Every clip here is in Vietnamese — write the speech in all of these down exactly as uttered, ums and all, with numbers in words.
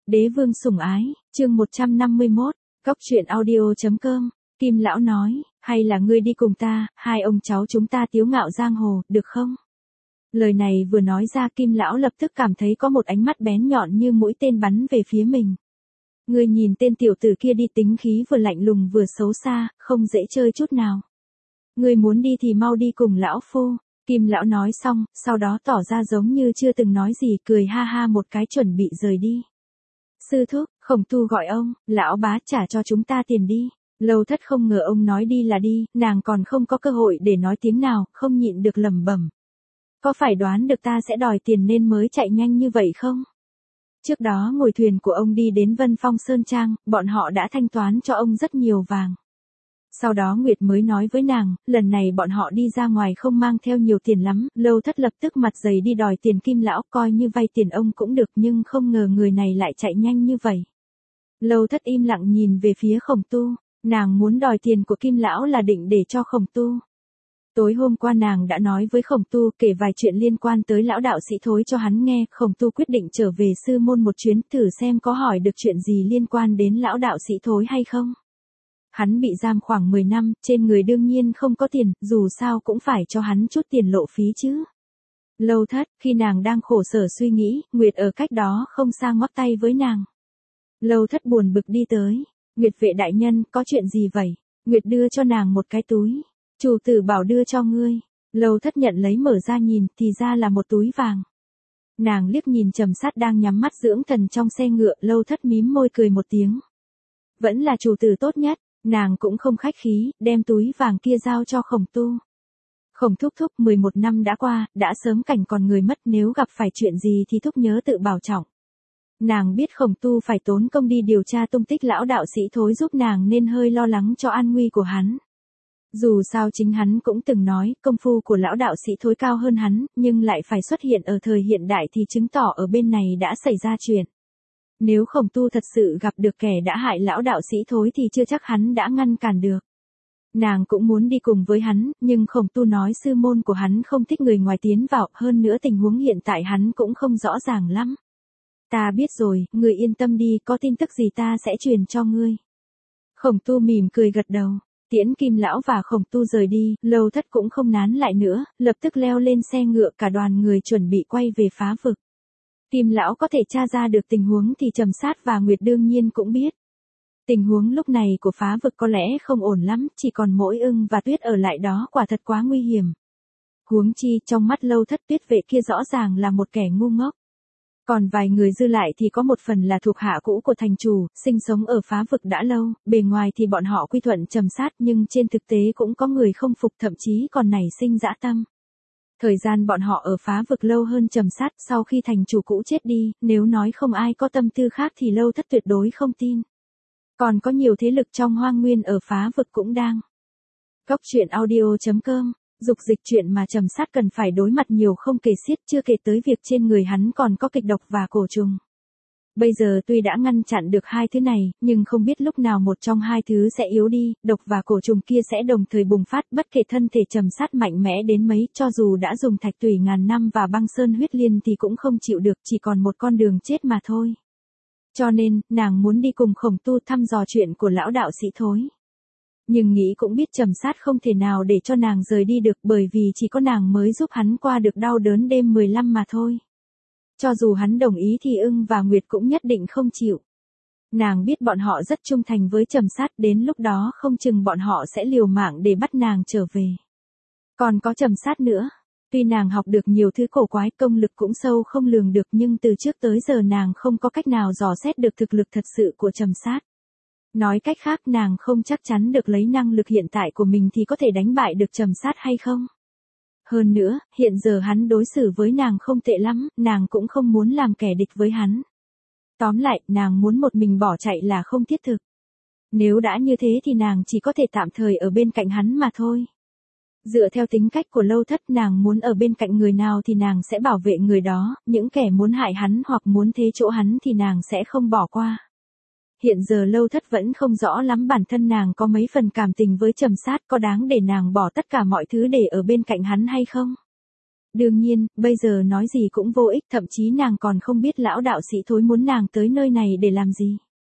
Đế vương sủng ái, chương một trăm năm mươi mốt, Cóc truyện audio chấm com, Kim lão nói, hay là ngươi đi cùng ta, hai ông cháu chúng ta tiếu ngạo giang hồ, được không? Lời này vừa nói ra Kim lão lập tức cảm thấy có một ánh mắt bén nhọn như mũi tên bắn về phía mình. Ngươi nhìn tên tiểu tử kia đi, tính khí vừa lạnh lùng vừa xấu xa, không dễ chơi chút nào. Ngươi muốn đi thì mau đi cùng lão phu. Kim lão nói xong, sau đó tỏ ra giống như chưa từng nói gì, cười ha ha một cái chuẩn bị rời đi. Sư thúc, Khổng Tu gọi ông, lão bá trả cho chúng ta tiền đi. Lâu Thất không ngờ ông nói đi là đi, nàng còn không có cơ hội để nói tiếng nào, không nhịn được lẩm bẩm. Có phải đoán được ta sẽ đòi tiền nên mới chạy nhanh như vậy không? Trước đó ngồi thuyền của ông đi đến Vân Phong Sơn Trang, bọn họ đã thanh toán cho ông rất nhiều vàng. Sau đó Nguyệt mới nói với nàng, lần này bọn họ đi ra ngoài không mang theo nhiều tiền lắm, Lâu Thất lập tức mặt dày đi đòi tiền Kim lão, coi như vay tiền ông cũng được, nhưng không ngờ người này lại chạy nhanh như vậy. Lâu Thất im lặng nhìn về phía Khổng Tu, nàng muốn đòi tiền của Kim lão là định để cho Khổng Tu. Tối hôm qua nàng đã nói với Khổng Tu, kể vài chuyện liên quan tới lão đạo sĩ Thối cho hắn nghe, Khổng Tu quyết định trở về sư môn một chuyến, thử xem có hỏi được chuyện gì liên quan đến lão đạo sĩ Thối hay không. Hắn bị giam khoảng mười năm, trên người đương nhiên không có tiền, dù sao cũng phải cho hắn chút tiền lộ phí chứ. Lâu Thất, khi nàng đang khổ sở suy nghĩ, Nguyệt ở cách đó không xa ngoắc tay với nàng. Lâu Thất buồn bực đi tới. Nguyệt vệ đại nhân, có chuyện gì vậy? Nguyệt đưa cho nàng một cái túi. Chủ tử bảo đưa cho ngươi. Lâu Thất nhận lấy mở ra nhìn, thì ra là một túi vàng. Nàng liếc nhìn Trầm Sát đang nhắm mắt dưỡng thần trong xe ngựa, Lâu Thất mím môi cười một tiếng. Vẫn là chủ tử tốt nhất. Nàng cũng không khách khí, đem túi vàng kia giao cho Khổng Tu. Khổng thúc thúc, mười một năm đã qua, đã sớm cảnh còn người mất, nếu gặp phải chuyện gì thì thúc nhớ tự bảo trọng. Nàng biết Khổng Tu phải tốn công đi điều tra tung tích lão đạo sĩ Thối giúp nàng nên hơi lo lắng cho an nguy của hắn. Dù sao chính hắn cũng từng nói, công phu của lão đạo sĩ Thối cao hơn hắn, nhưng lại phải xuất hiện ở thời hiện đại thì chứng tỏ ở bên này đã xảy ra chuyện. Nếu Khổng Tu thật sự gặp được kẻ đã hại lão đạo sĩ Thối thì chưa chắc hắn đã ngăn cản được. Nàng cũng muốn đi cùng với hắn, nhưng Khổng Tu nói sư môn của hắn không thích người ngoài tiến vào, hơn nữa tình huống hiện tại hắn cũng không rõ ràng lắm. Ta biết rồi, ngươi yên tâm đi, có tin tức gì ta sẽ truyền cho ngươi. Khổng Tu mỉm cười gật đầu, tiễn Kim lão và Khổng Tu rời đi, Lâu Thất cũng không nán lại nữa, lập tức leo lên xe ngựa, cả đoàn người chuẩn bị quay về Phá Vực. Kim lão có thể tra ra được tình huống thì Trầm Sát và Nguyệt đương nhiên cũng biết. Tình huống lúc này của Phá Vực có lẽ không ổn lắm, chỉ còn mỗi Ưng và Tuyết ở lại đó quả thật quá nguy hiểm. Huống chi trong mắt Lâu Thất, Tuyết vệ kia rõ ràng là một kẻ ngu ngốc. Còn vài người dư lại thì có một phần là thuộc hạ cũ của thành chủ, sinh sống ở Phá Vực đã lâu, bề ngoài thì bọn họ quy thuận Trầm Sát nhưng trên thực tế cũng có người không phục, thậm chí còn nảy sinh dã tâm. Thời gian bọn họ ở Phá Vực lâu hơn Trầm Sát, sau khi thành chủ cũ chết đi, nếu nói không ai có tâm tư khác thì Lâu Thất tuyệt đối không tin. Còn có nhiều thế lực trong Hoang Nguyên ở Phá Vực cũng đang. Cóc truyện audio chấm com, dục dịch chuyện mà Trầm Sát cần phải đối mặt nhiều không kể xiết, chưa kể tới việc trên người hắn còn có kịch độc và cổ trùng. Bây giờ tuy đã ngăn chặn được hai thứ này, nhưng không biết lúc nào một trong hai thứ sẽ yếu đi, độc và cổ trùng kia sẽ đồng thời bùng phát, bất kể thân thể Trầm Sát mạnh mẽ đến mấy, cho dù đã dùng thạch tủy ngàn năm và băng sơn huyết liên thì cũng không chịu được, chỉ còn một con đường chết mà thôi. Cho nên, nàng muốn đi cùng Khổng Tu thăm dò chuyện của lão đạo sĩ Thối. Nhưng nghĩ cũng biết Trầm Sát không thể nào để cho nàng rời đi được, bởi vì chỉ có nàng mới giúp hắn qua được đau đớn đêm mười lăm mà thôi. Cho dù hắn đồng ý thì Ưng và Nguyệt cũng nhất định không chịu. Nàng biết bọn họ rất trung thành với Trầm Sát, đến lúc đó không chừng bọn họ sẽ liều mạng để bắt nàng trở về. Còn có Trầm Sát nữa. Tuy nàng học được nhiều thứ cổ quái, công lực cũng sâu không lường được, nhưng từ trước tới giờ nàng không có cách nào dò xét được thực lực thật sự của Trầm Sát. Nói cách khác, nàng không chắc chắn được lấy năng lực hiện tại của mình thì có thể đánh bại được Trầm Sát hay không. Hơn nữa, hiện giờ hắn đối xử với nàng không tệ lắm, nàng cũng không muốn làm kẻ địch với hắn. Tóm lại, nàng muốn một mình bỏ chạy là không thiết thực. Nếu đã như thế thì nàng chỉ có thể tạm thời ở bên cạnh hắn mà thôi. Dựa theo tính cách của Lâu Thất, nàng muốn ở bên cạnh người nào thì nàng sẽ bảo vệ người đó, những kẻ muốn hại hắn hoặc muốn thế chỗ hắn thì nàng sẽ không bỏ qua. Hiện giờ Lâu Thất vẫn không rõ lắm bản thân nàng có mấy phần cảm tình với Trầm Sát, có đáng để nàng bỏ tất cả mọi thứ để ở bên cạnh hắn hay không? Đương nhiên, bây giờ nói gì cũng vô ích, thậm chí nàng còn không biết lão đạo sĩ thối muốn nàng tới nơi này để làm gì.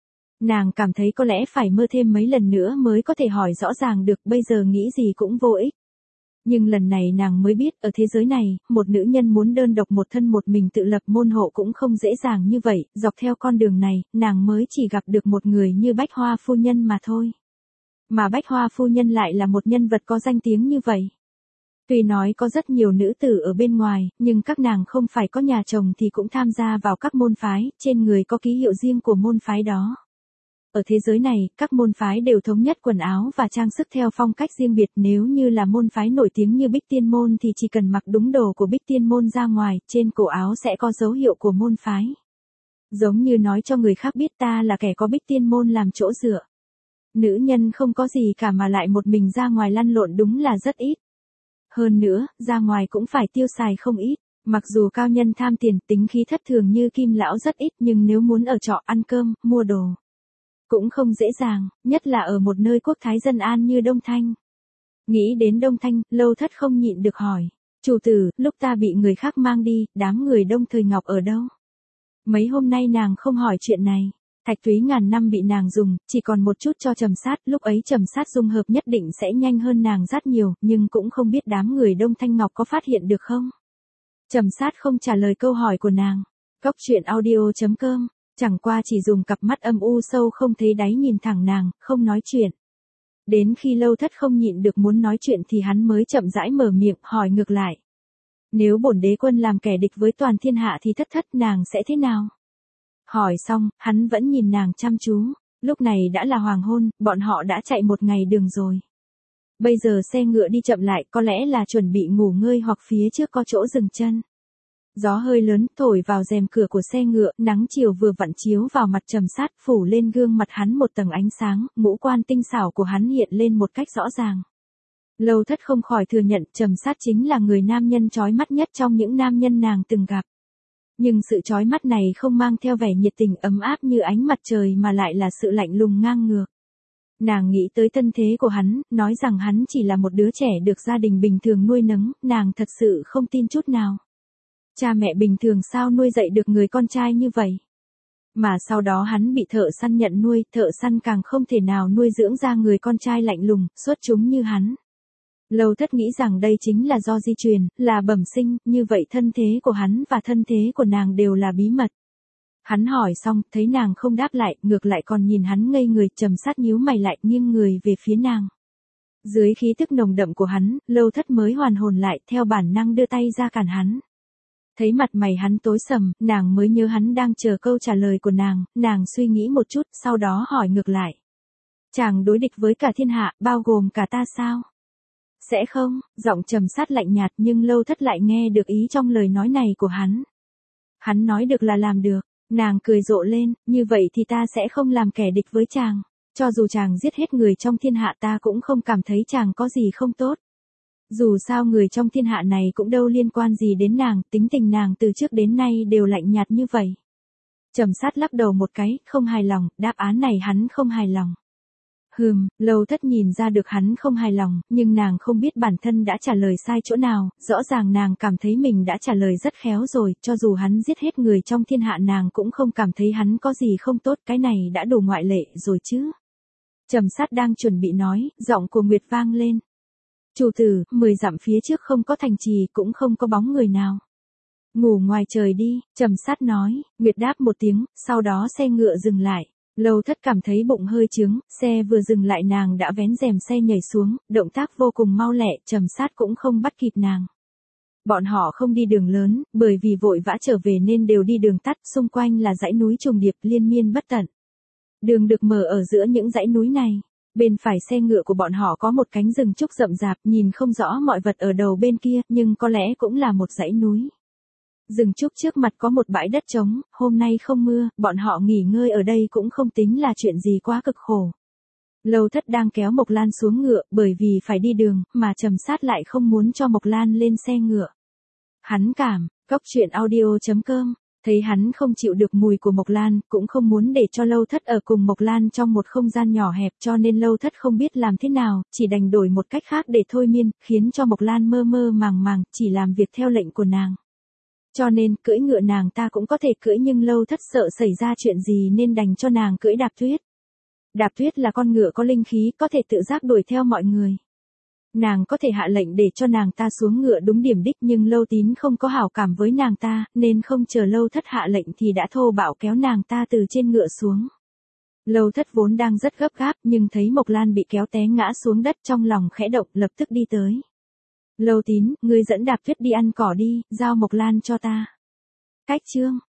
Nàng cảm thấy có lẽ phải mơ thêm mấy lần nữa mới có thể hỏi rõ ràng được, bây giờ nghĩ gì cũng vô ích. Nhưng lần này nàng mới biết, ở thế giới này, một nữ nhân muốn đơn độc một thân một mình tự lập môn hộ cũng không dễ dàng như vậy, dọc theo con đường này, nàng mới chỉ gặp được một người như Bách Hoa phu nhân mà thôi. Mà Bách Hoa phu nhân lại là một nhân vật có danh tiếng như vậy. Tuy nói có rất nhiều nữ tử ở bên ngoài, nhưng các nàng không phải có nhà chồng thì cũng tham gia vào các môn phái, trên người có ký hiệu riêng của môn phái đó. Ở thế giới này, các môn phái đều thống nhất quần áo và trang sức theo phong cách riêng biệt, nếu như là môn phái nổi tiếng như Bích Tiên Môn thì chỉ cần mặc đúng đồ của Bích Tiên Môn ra ngoài, trên cổ áo sẽ có dấu hiệu của môn phái. Giống như nói cho người khác biết ta là kẻ có Bích Tiên Môn làm chỗ dựa. Nữ nhân không có gì cả mà lại một mình ra ngoài lăn lộn đúng là rất ít. Hơn nữa, ra ngoài cũng phải tiêu xài không ít. Mặc dù cao nhân tham tiền, tính khí thất thường như Kim lão rất ít, nhưng nếu muốn ở trọ ăn cơm, mua đồ cũng không dễ dàng, nhất là ở một nơi quốc thái dân an như Đông Thanh. Nghĩ đến Đông Thanh, Lâu Thất không nhịn được hỏi, chủ tử, lúc ta bị người khác mang đi, đám người Đông Thời Ngọc ở đâu? Mấy hôm nay nàng không hỏi chuyện này. Thạch túy ngàn năm bị nàng dùng, chỉ còn một chút cho trầm sát, lúc ấy trầm sát dung hợp nhất định sẽ nhanh hơn nàng rất nhiều, nhưng cũng không biết đám người Đông Thanh Ngọc có phát hiện được không? Trầm sát không trả lời câu hỏi của nàng. Cốc truyện audio chấm com, chẳng qua chỉ dùng cặp mắt âm u sâu không thấy đáy nhìn thẳng nàng, không nói chuyện. Đến khi Lâu Thất không nhịn được muốn nói chuyện thì hắn mới chậm rãi mở miệng hỏi ngược lại. Nếu bổn đế quân làm kẻ địch với toàn thiên hạ thì thất thất nàng sẽ thế nào? Hỏi xong, hắn vẫn nhìn nàng chăm chú. Lúc này đã là hoàng hôn, bọn họ đã chạy một ngày đường rồi. Bây giờ xe ngựa đi chậm lại, có lẽ là chuẩn bị ngủ ngơi hoặc phía trước có chỗ dừng chân. Gió hơi lớn thổi vào rèm cửa của xe ngựa, nắng chiều vừa vặn chiếu vào mặt trầm sát, phủ lên gương mặt hắn một tầng ánh sáng, ngũ quan tinh xảo của hắn hiện lên một cách rõ ràng. Lâu Thất không khỏi thừa nhận trầm sát chính là người nam nhân chói mắt nhất trong những nam nhân nàng từng gặp. Nhưng sự chói mắt này không mang theo vẻ nhiệt tình ấm áp như ánh mặt trời mà lại là sự lạnh lùng ngang ngược. Nàng nghĩ tới thân thế của hắn, nói rằng hắn chỉ là một đứa trẻ được gia đình bình thường nuôi nấng, nàng thật sự không tin chút nào. Cha mẹ bình thường sao nuôi dạy được người con trai như vậy? Mà sau đó hắn bị thợ săn nhận nuôi, thợ săn càng không thể nào nuôi dưỡng ra người con trai lạnh lùng, xuất chúng như hắn. Lâu Thất nghĩ rằng đây chính là do di truyền, là bẩm sinh, như vậy thân thế của hắn và thân thế của nàng đều là bí mật. Hắn hỏi xong, thấy nàng không đáp lại, ngược lại còn nhìn hắn ngây người, trầm sát nhíu mày lại, nghiêng người về phía nàng. Dưới khí tức nồng đậm của hắn, Lâu Thất mới hoàn hồn lại, theo bản năng đưa tay ra cản hắn. Thấy mặt mày hắn tối sầm, nàng mới nhớ hắn đang chờ câu trả lời của nàng, nàng suy nghĩ một chút, sau đó hỏi ngược lại. Chàng đối địch với cả thiên hạ, bao gồm cả ta sao? Sẽ không, giọng trầm sát lạnh nhạt nhưng Lâu Thất lại nghe được ý trong lời nói này của hắn. Hắn nói được là làm được, nàng cười rộ lên, như vậy thì ta sẽ không làm kẻ địch với chàng. Cho dù chàng giết hết người trong thiên hạ ta cũng không cảm thấy chàng có gì không tốt. Dù sao người trong thiên hạ này cũng đâu liên quan gì đến nàng, tính tình nàng từ trước đến nay đều lạnh nhạt như vậy. Trầm sát lắc đầu một cái, không hài lòng, đáp án này hắn không hài lòng. Hừm, Lâu Thất nhìn ra được hắn không hài lòng, nhưng nàng không biết bản thân đã trả lời sai chỗ nào, rõ ràng nàng cảm thấy mình đã trả lời rất khéo rồi, cho dù hắn giết hết người trong thiên hạ nàng cũng không cảm thấy hắn có gì không tốt, cái này đã đủ ngoại lệ rồi chứ. Trầm sát đang chuẩn bị nói, giọng của Nguyệt vang lên. Chủ tử, mười dặm phía trước không có thành trì, cũng không có bóng người nào. Ngủ ngoài trời đi, Trầm sát nói, Nguyệt đáp một tiếng, sau đó xe ngựa dừng lại. Lâu Thất cảm thấy bụng hơi trướng, xe vừa dừng lại nàng đã vén rèm xe nhảy xuống, động tác vô cùng mau lẹ, trầm sát cũng không bắt kịp nàng. Bọn họ không đi đường lớn, bởi vì vội vã trở về nên đều đi đường tắt, xung quanh là dãy núi trùng điệp liên miên bất tận. Đường được mở ở giữa những dãy núi này. Bên phải xe ngựa của bọn họ có một cánh rừng trúc rậm rạp, nhìn không rõ mọi vật ở đầu bên kia, nhưng có lẽ cũng là một dãy núi. Rừng trúc trước mặt có một bãi đất trống, hôm nay không mưa, bọn họ nghỉ ngơi ở đây cũng không tính là chuyện gì quá cực khổ. Lâu Thất đang kéo Mộc Lan xuống ngựa, bởi vì phải đi đường, mà Trầm sát lại không muốn cho Mộc Lan lên xe ngựa. Hắn cảm, cốc truyện audio chấm com Thấy hắn không chịu được mùi của Mộc Lan, cũng không muốn để cho Lâu Thất ở cùng Mộc Lan trong một không gian nhỏ hẹp, cho nên Lâu Thất không biết làm thế nào, chỉ đành đổi một cách khác để thôi miên, khiến cho Mộc Lan mơ mơ màng màng, chỉ làm việc theo lệnh của nàng. Cho nên, cưỡi ngựa nàng ta cũng có thể cưỡi, nhưng Lâu Thất sợ xảy ra chuyện gì nên đành cho nàng cưỡi Đạp Tuyết. Đạp Tuyết là con ngựa có linh khí, có thể tự giác đuổi theo mọi người. Nàng có thể hạ lệnh để cho nàng ta xuống ngựa đúng điểm đích, nhưng Lâu Tín không có hảo cảm với nàng ta, nên không chờ Lâu Thất hạ lệnh thì đã thô bạo kéo nàng ta từ trên ngựa xuống. Lâu Thất vốn đang rất gấp gáp, nhưng thấy Mộc Lan bị kéo té ngã xuống đất, trong lòng khẽ động, lập tức đi tới. Lâu Tín, ngươi dẫn Đạp Tuyết đi ăn cỏ đi, giao Mộc Lan cho ta. Cách chương